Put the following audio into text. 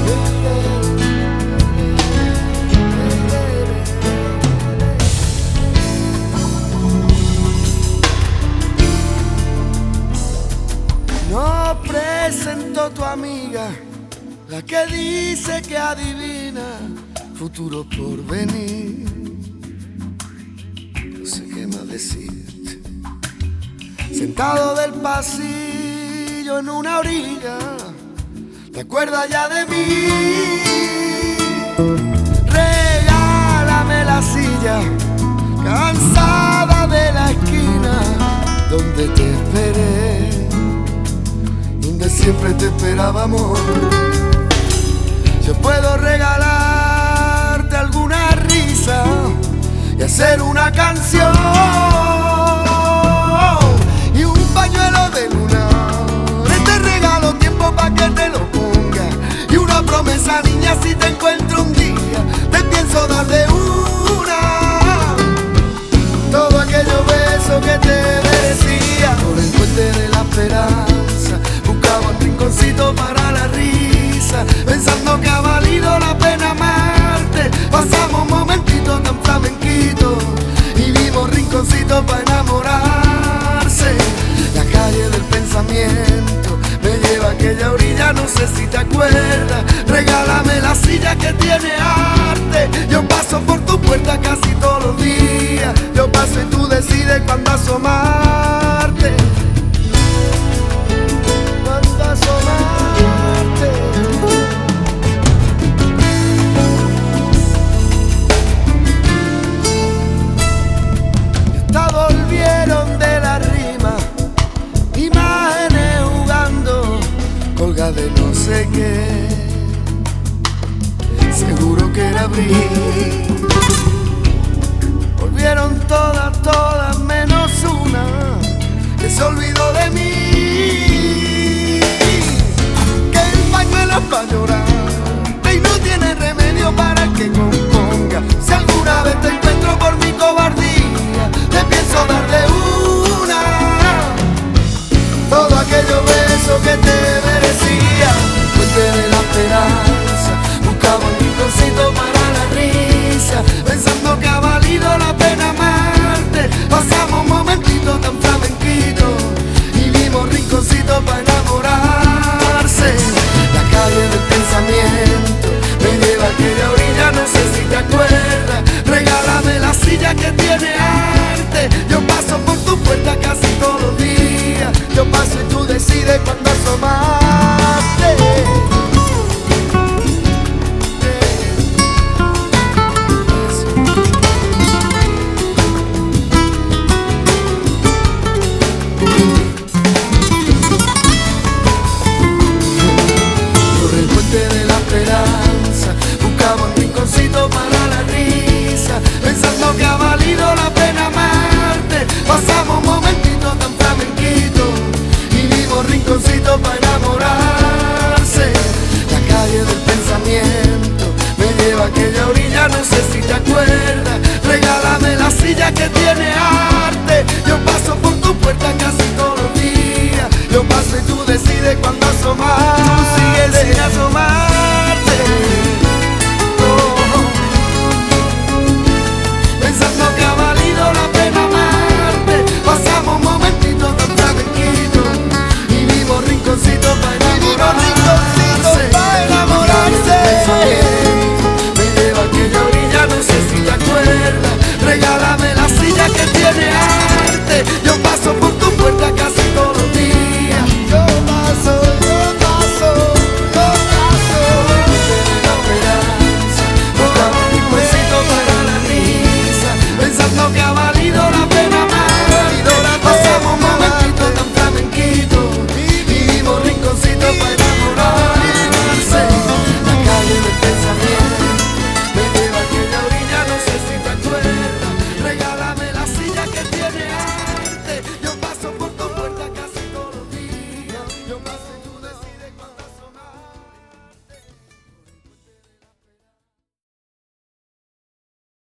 No presento tu amiga, la que dice que adivina futuro por venir. No sé qué más decirte. Sentado del pasillo en una orilla, ¿te acuerdas ya de mí? Regálame la silla, cansada de la esquina donde te esperé, donde siempre te esperaba, amor. Yo puedo regalarte alguna risa y hacer una canción y un pañuelo de luna. Te regalo tiempo pa' que te lo ponga y una promesa, niña, si te encuentro un día te pienso dar de una todo aquellos besos que te merecía. Por el puente de la esperanza buscaba un rinconcito para la risa, pensando que ha valido la pena amarte. Pasamos momentitos tan flamenquitos y vimos rinconcitos para enamorarse. La calle del pensamiento me lleva a aquella orilla, no sé si te acuerdas. Regálame la silla que tiene arte. Yo paso por tu puerta casi todos los días. Yo paso y tú decides cuándo asomarte. Cuándo asomarte. Esta volvieron de la rima, imágenes jugando, colga de no sé qué. Seguro que era abril